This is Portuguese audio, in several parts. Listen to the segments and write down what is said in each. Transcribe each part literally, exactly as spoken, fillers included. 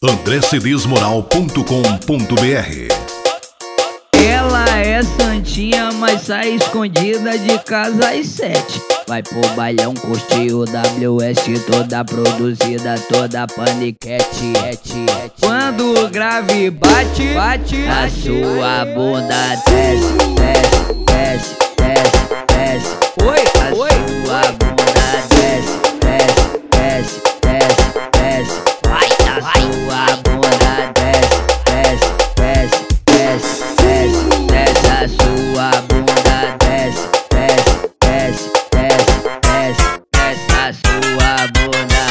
andré cedês moral ponto com ponto br. Ela é santinha, mas sai escondida de casa às sete. Vai pro bailão curtir o W S, toda produzida, toda paniquete. Quando o grave bate, bate, a sua bunda desce, desce, desce, desce, desce. Oi, a oi, sua oi. Bunda desce, desce, desce, desce, desce. Vai, a vai. Sua bunda desce, desce, desce, desce, desce, desce. A sua bunda desce, desce, desce, desce, desce, desce. A sua bunda.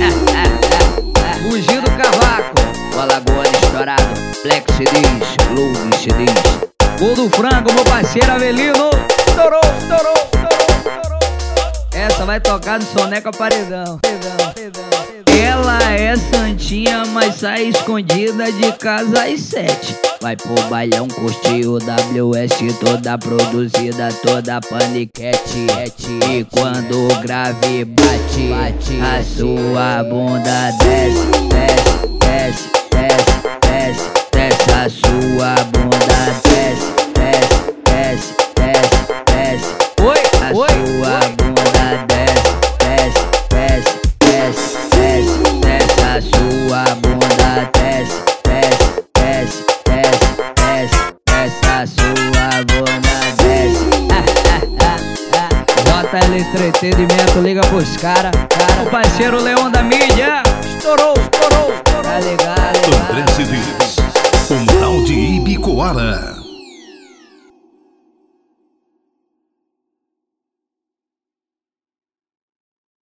Fugir do cavaco, o Alagoas estourado, Black C Ds, Loug C Ds. Gol do frango, meu parceiro Avelino. Estourou, estourou, estourou, estourou. Essa vai tocar no Soneca Paredão. Ela é santinha, mas sai escondida de casa às sete. Vai pro bailão curtir o W S, toda produzida, toda paniquete. E quando o grave bate, bate, a sua bunda desce, desce, desce, desce, desce, desce. A sua bunda desce, desce, desce, desce, desce. Oi, a oi, sua oi. Bunda desce, desce, desce, desce, desce, desce. A sua bunda desce, desce, desce, desce, desce, desce. A sua bunda desce. J L Entretenimento, liga pros cara, cara. O parceiro Leão da mídia. Estourou, estourou, estourou. Tá ligado, ligado. André Cedês, o moral de Ibicoara.